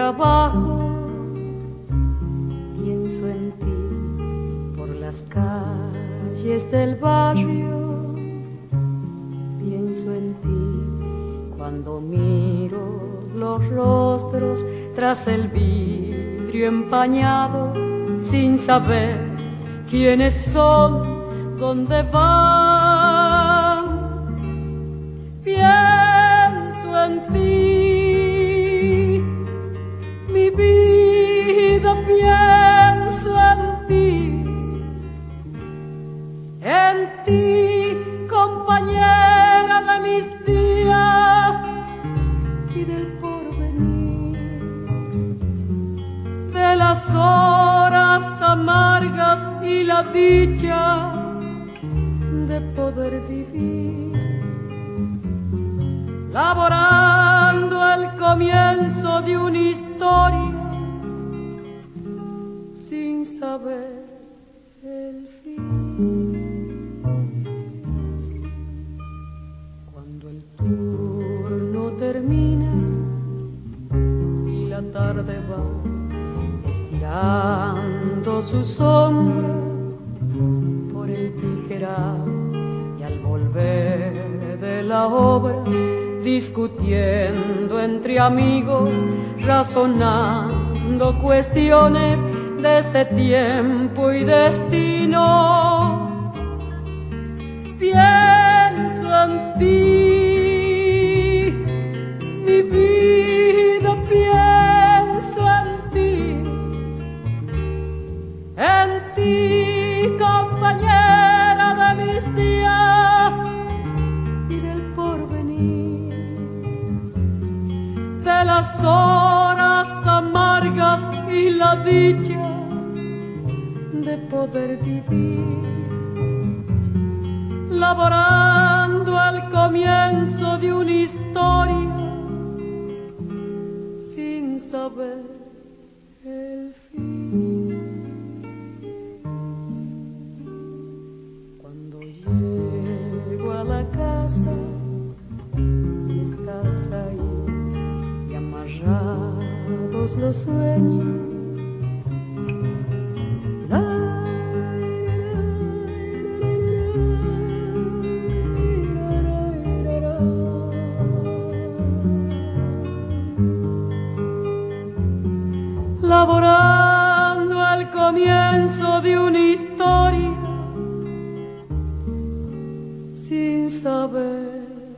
trabajo, pienso en ti por las calles del barrio, pienso en ti cuando miro los rostros tras el vidrio empañado, sin saber quiénes son, dónde van. Pienso en ti, mi vida, pienso en ti, compañera de mis días y del porvenir, de las horas amargas y la dicha de poder vivir, laborando el comienzo de una historia sin saber el fin. Cuando el turno termina y la tarde va estirando su sombra por el tijeral, y al volver de la obra, discutiendo entre amigos, razonando cuestiones de este tiempo y destino, pienso en ti, mi vida, pienso en ti, compañera de mis días y del porvenir, de las horas amargas y la dicha de poder vivir, laborando al comienzo de una historia sin saber el fin. Cuando llego a la casa y estás ahí y amarrados los sueños, laborando al comienzo de una historia sin saber